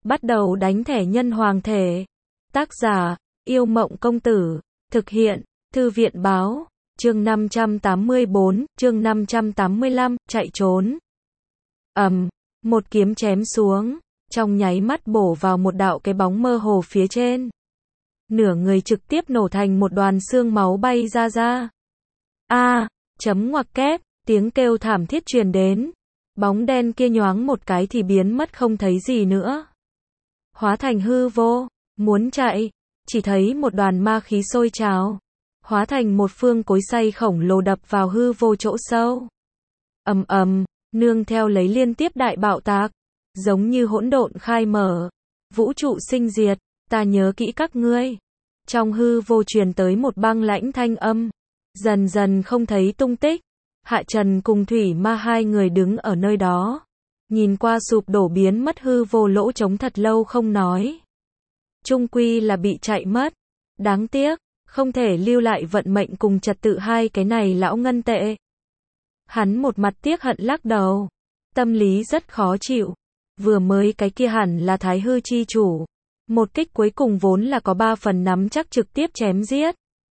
Bắt đầu đánh thẻ nhân hoàng thể. Tác giả, Yêu Mộng Công Tử. Thực hiện, Thư viện Báo. Chương 584, chương 585, chạy trốn. Một kiếm chém xuống, trong nháy mắt bổ vào một đạo cái bóng mơ hồ phía trên. Nửa người trực tiếp nổ thành một đoàn xương máu bay ra. Chấm ngoặc kép, tiếng kêu thảm thiết truyền đến. Bóng đen kia nhoáng một cái thì biến mất không thấy gì nữa. Hóa thành hư vô, muốn chạy, chỉ thấy một đoàn ma khí sôi trào. Hóa thành một phương cối xay khổng lồ đập vào hư vô chỗ sâu. Nương theo lấy liên tiếp đại bạo tạc, giống như hỗn độn khai mở, vũ trụ sinh diệt, ta nhớ kỹ các ngươi. Trong hư vô truyền tới một băng lãnh thanh âm, dần dần không thấy tung tích. Hạ Trần cùng Thủy Ma hai người đứng ở nơi đó, nhìn qua sụp đổ biến mất hư vô lỗ trống thật lâu không nói. Chung quy là bị chạy mất, đáng tiếc, không thể lưu lại vận mệnh cùng trật tự hai cái này lão ngân tệ. Hắn một mặt tiếc hận lắc đầu, tâm lý rất khó chịu. Vừa mới cái kia hẳn là Thái Hư chi chủ, một kích cuối cùng vốn là có 3 phần nắm chắc trực tiếp chém giết.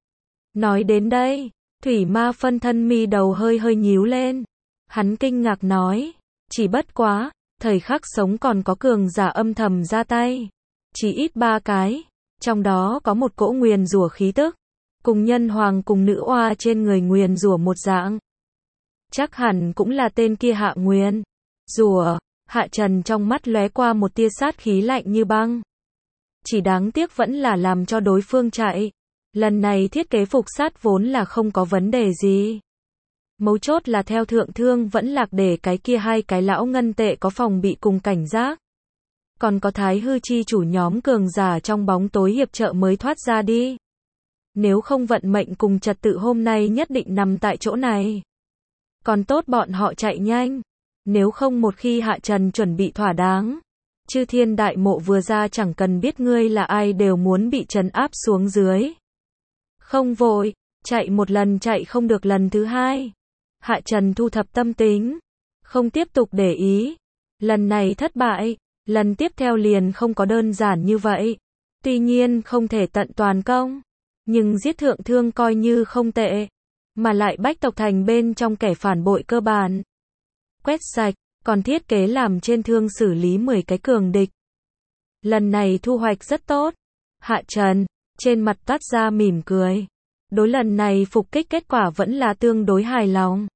Nói đến đây, Thủy Ma phân thân mi đầu hơi hơi nhíu lên. Hắn kinh ngạc nói, chỉ bất quá, thời khắc sống còn có cường giả âm thầm ra tay. Chỉ ít 3 cái, trong đó có một cỗ nguyền rủa khí tức, cùng nhân hoàng cùng nữ oa trên người nguyền rủa một dạng. Chắc hẳn cũng là tên kia hạ nguyền rủa. Hạ Trần trong mắt lóe qua một tia sát khí lạnh như băng. Chỉ đáng tiếc vẫn là làm cho đối phương chạy. Lần này thiết kế phục sát vốn là không có vấn đề gì. Mấu chốt là theo thượng thương vẫn lạc để cái kia hai cái lão ngân tệ có phòng bị cùng cảnh giác. Còn có Thái Hư chi chủ nhóm cường giả trong bóng tối hiệp trợ mới thoát ra đi. Nếu không vận mệnh cùng trật tự hôm nay nhất định nằm tại chỗ này. Còn tốt bọn họ chạy nhanh. Nếu không một khi Hạ Trần chuẩn bị thỏa đáng, Chư Thiên Đại Mộ vừa ra chẳng cần biết ngươi là ai đều muốn bị trấn áp xuống dưới. Không vội, chạy một lần chạy không được lần thứ hai. Hạ Trần thu thập tâm tính, không tiếp tục để ý. Lần này thất bại, lần tiếp theo liền không có đơn giản như vậy. Tuy nhiên không thể tận toàn công, nhưng giết thượng thương coi như không tệ. Mà lại Bách Tộc Thành bên trong kẻ phản bội cơ bản quét sạch, còn thiết kế làm trên thương xử lý 10 cái cường địch. Lần này thu hoạch rất tốt. Hạ Trần, trên mặt toát ra mỉm cười. Đối lần này phục kích kết quả vẫn là tương đối hài lòng.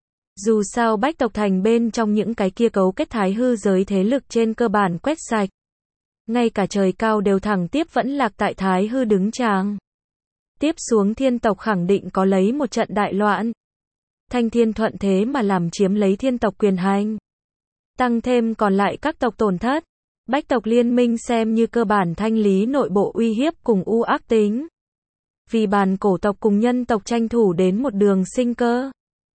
Dù sao Bách Tộc Thành bên trong những cái kia cấu kết Thái Hư giới thế lực trên cơ bản quét sạch. Ngay cả trời cao đều thẳng tiếp vẫn lạc tại Thái Hư đứng tràng. Tiếp xuống thiên tộc khẳng định có lấy một trận đại loạn. Thanh Thiên thuận thế mà làm chiếm lấy thiên tộc quyền hành. Tăng thêm còn lại các tộc tổn thất. Bách tộc liên minh xem như cơ bản thanh lý nội bộ uy hiếp cùng u ác tính. Vì bàn cổ tộc cùng nhân tộc tranh thủ đến một đường sinh cơ.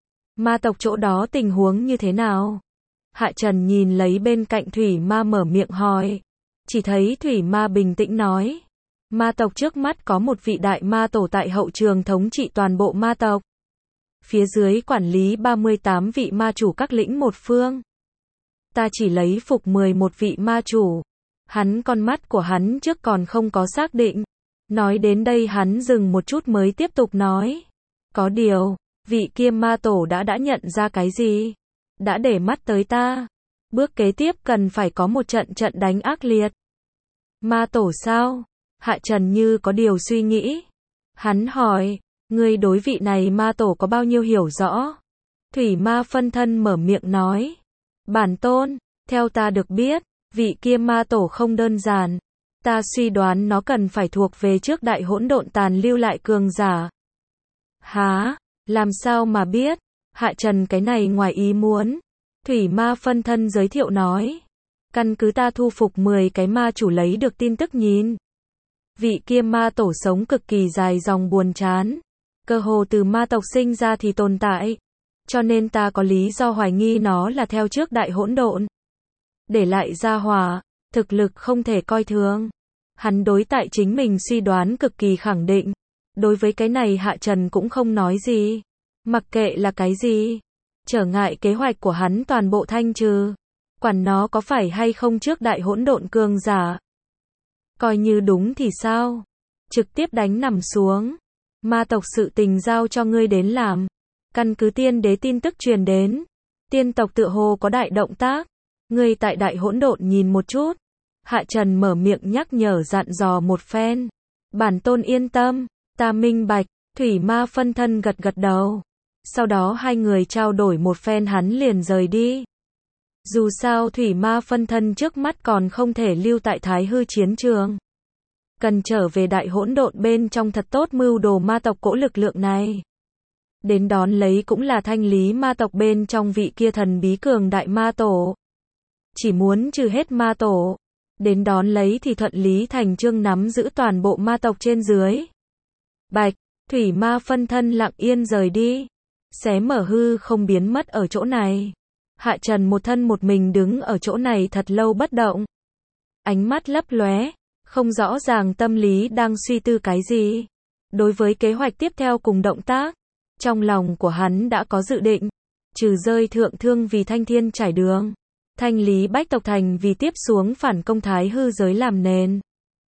Ma tộc chỗ đó tình huống như thế nào? Hạ Trần nhìn lấy bên cạnh Thủy Ma mở miệng hỏi. Chỉ thấy Thủy Ma bình tĩnh nói. Ma tộc trước mắt có một vị đại ma tổ tại hậu trường thống trị toàn bộ ma tộc. Phía dưới quản lý 38 vị ma chủ các lĩnh một phương. Ta chỉ lấy phục 11 vị ma chủ. Hắn con mắt của hắn trước còn không có xác định. Nói đến đây hắn dừng một chút mới tiếp tục nói. Có điều, vị kia ma tổ đã nhận ra cái gì? Đã để mắt tới ta. Bước kế tiếp cần phải có một trận đánh ác liệt. Ma tổ sao? Hạ Trần như có điều suy nghĩ. Hắn hỏi, ngươi đối vị này ma tổ có bao nhiêu hiểu rõ? Thủy Ma phân thân mở miệng nói. Bản tôn, theo ta được biết, vị kia ma tổ không đơn giản. Ta suy đoán nó cần phải thuộc về trước đại hỗn độn tàn lưu lại cường giả. Hả? Làm sao mà biết? Hạ Trần cái này ngoài ý muốn. Thủy Ma phân thân giới thiệu nói. Căn cứ ta thu phục 10 cái ma chủ lấy được tin tức nhìn. Vị kia ma tổ sống cực kỳ dài dòng buồn chán. Cơ hồ từ ma tộc sinh ra thì tồn tại. Cho nên ta có lý do hoài nghi nó là theo trước đại hỗn độn. Để lại gia hỏa, thực lực không thể coi thường. Hắn đối tại chính mình suy đoán cực kỳ khẳng định. Đối với cái này Hạ Trần cũng không nói gì. Mặc kệ là cái gì. Trở ngại kế hoạch của hắn toàn bộ thanh trừ. Quản nó có phải hay không trước đại hỗn độn cường giả. Coi như đúng thì sao? Trực tiếp đánh nằm xuống. Ma tộc sự tình giao cho ngươi đến làm. Căn cứ tiên đế tin tức truyền đến. Tiên tộc tựa hồ có đại động tác. Ngươi tại đại hỗn độn nhìn một chút. Hạ Trần mở miệng nhắc nhở dặn dò một phen. Bản tôn yên tâm, ta minh bạch. Thủy ma phân thân gật gật đầu. Sau đó hai người trao đổi một phen hắn liền rời đi. Dù sao thủy ma phân thân trước mắt còn không thể lưu tại Thái Hư chiến trường. Cần trở về đại hỗn độn bên trong thật tốt mưu đồ ma tộc cỗ lực lượng này. Đến đón lấy cũng là thanh lý ma tộc bên trong vị kia thần bí cường đại ma tổ. Chỉ muốn trừ hết ma tổ. Đến đón lấy thì thuận lý thành chương nắm giữ toàn bộ ma tộc trên dưới. Bạch, thủy ma phân thân lặng yên rời đi. Xé mở hư không biến mất ở chỗ này. Hạ Trần một thân một mình đứng ở chỗ này thật lâu bất động. Ánh mắt lấp lóe, không rõ ràng tâm lý đang suy tư cái gì. Đối với kế hoạch tiếp theo cùng động tác, trong lòng của hắn đã có dự định. Trừ rơi thượng thương vì thanh thiên trải đường. Thanh lý bách tộc thành vì tiếp xuống phản công Thái Hư giới làm nền.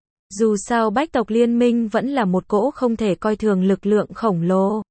Dù sao bách tộc liên minh vẫn là một cỗ không thể coi thường lực lượng khổng lồ.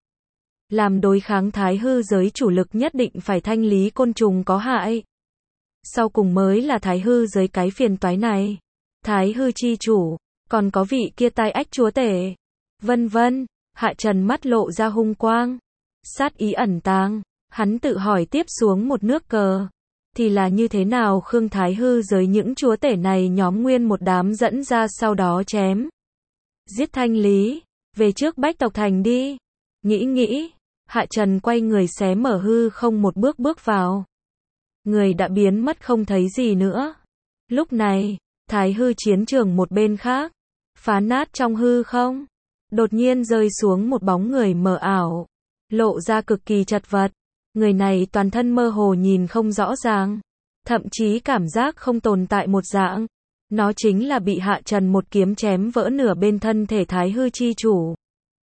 Làm đối kháng Thái Hư giới chủ lực nhất định phải thanh lý côn trùng có hại. Sau cùng mới là Thái Hư giới cái phiền toái này. Thái Hư chi chủ, còn có vị kia tai ách chúa tể. Vân vân, Hạ Trần mắt lộ ra hung quang. Sát ý ẩn tàng, hắn tự hỏi tiếp xuống một nước cờ. Thì là như thế nào Khương Thái Hư giới những chúa tể này nhóm nguyên một đám dẫn ra sau đó chém. Giết thanh lý, về trước bách tộc thành đi. Nghĩ. Hạ Trần quay người xé mở hư không một bước bước vào. Người đã biến mất không thấy gì nữa. Lúc này, Thái Hư chiến trường một bên khác, phá nát trong hư không. Đột nhiên rơi xuống một bóng người mờ ảo. Lộ ra cực kỳ chật vật. Người này toàn thân mơ hồ nhìn không rõ ràng. Thậm chí cảm giác không tồn tại một dạng. Nó chính là bị Hạ Trần một kiếm chém vỡ nửa bên thân thể Thái Hư chi chủ.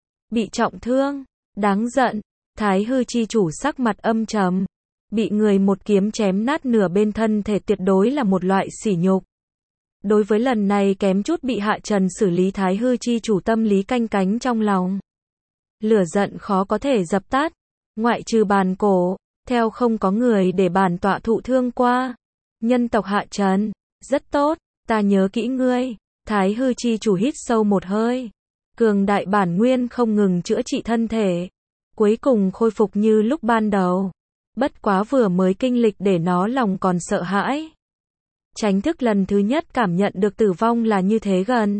Bị trọng thương. Đáng giận. Thái Hư chi chủ sắc mặt âm trầm. Bị người một kiếm chém nát nửa bên thân thể tuyệt đối là một loại sỉ nhục. Đối với lần này kém chút bị Hạ Trần xử lý Thái Hư chi chủ tâm lý canh cánh trong lòng. Lửa giận khó có thể dập tắt. Ngoại trừ bàn cổ, theo không có người để bản tọa thụ thương qua. Nhân tộc Hạ Trần, rất tốt, ta nhớ kỹ ngươi. Thái Hư chi chủ hít sâu một hơi. Cường đại bản nguyên không ngừng chữa trị thân thể. Cuối cùng khôi phục như lúc ban đầu. Bất quá vừa mới kinh lịch để nó lòng còn sợ hãi. Tránh thức lần thứ nhất cảm nhận được tử vong là như thế gần.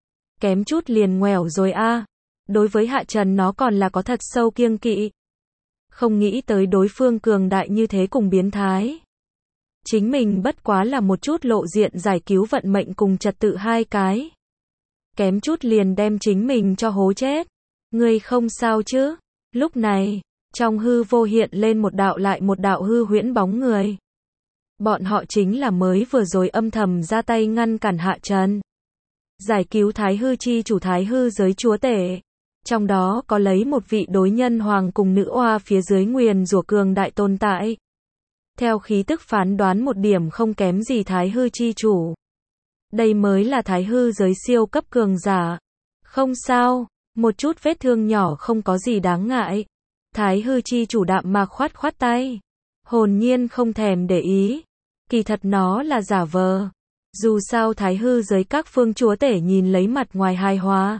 Kém chút liền ngoẻo rồi a. Đối với Hạ Trần nó còn là có thật sâu kiêng kỵ. Không nghĩ tới đối phương cường đại như thế cùng biến thái. Chính mình bất quá là một chút lộ diện giải cứu vận mệnh cùng trật tự hai cái. Kém chút liền đem chính mình cho hố chết. Ngươi không sao chứ? Lúc này, trong hư vô hiện lên một đạo lại một đạo hư huyễn bóng người. Bọn họ chính là mới vừa rồi âm thầm ra tay ngăn cản Hạ Trần. Giải cứu Thái Hư chi chủ Thái Hư giới chúa tể. Trong đó có lấy một vị đối nhân hoàng cùng nữ oa phía dưới nguyền rủa cường đại tồn tại. Theo khí tức phán đoán một điểm không kém gì Thái Hư chi chủ. Đây mới là Thái Hư giới siêu cấp cường giả. Không sao, một chút vết thương nhỏ không có gì đáng ngại. Thái Hư chi chủ đạm mạc khoát khoát tay. Hồn nhiên không thèm để ý. Kỳ thật nó là giả vờ. Dù sao Thái Hư giới các phương chúa tể nhìn lấy mặt ngoài hài hòa.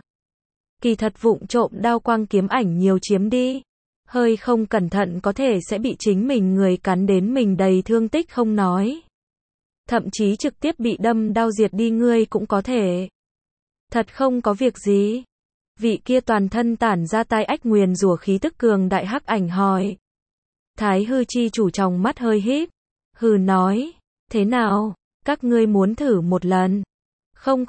Kỳ thật vụng trộm đao quang kiếm ảnh nhiều chiếm đi. Hơi không cẩn thận có thể sẽ bị chính mình người cắn đến mình đầy thương tích không nói. Thậm chí trực tiếp bị đâm đao diệt đi ngươi cũng có thể. Thật không có việc gì. Vị kia toàn thân tản ra tai ách nguyền rủa khí tức cường đại hắc ảnh hỏi. Thái Hư chi chủ trong mắt hơi híp. Hừ nói. Thế nào? Các ngươi muốn thử một lần? Không.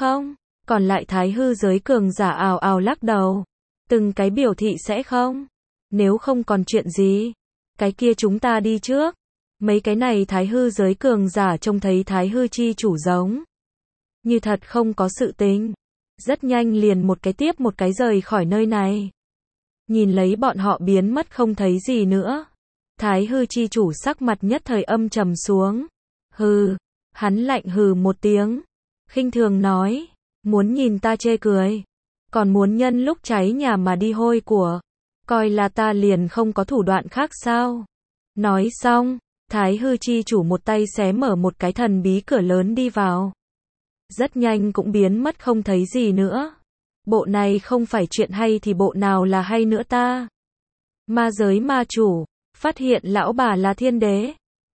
Còn lại Thái Hư giới cường giả ào ào lắc đầu. Từng cái biểu thị sẽ không. Nếu không còn chuyện gì. Cái kia chúng ta đi trước. Mấy cái này Thái Hư giới cường giả trông thấy Thái Hư chi chủ giống. Như thật không có sự tình. Rất nhanh liền một cái tiếp một cái rời khỏi nơi này. Nhìn lấy bọn họ biến mất không thấy gì nữa. Thái Hư chi chủ sắc mặt nhất thời âm trầm xuống. Hừ, hắn lạnh hừ một tiếng, khinh thường nói, muốn nhìn ta chê cười, còn muốn nhân lúc cháy nhà mà đi hôi của, coi là ta liền không có thủ đoạn khác sao? Nói xong, Thái hư chi chủ một tay xé mở một cái thần bí cửa lớn đi vào. Rất nhanh cũng biến mất không thấy gì nữa. Bộ này không phải chuyện hay thì bộ nào là hay nữa ta? Ma giới ma chủ, phát hiện lão bà là thiên đế.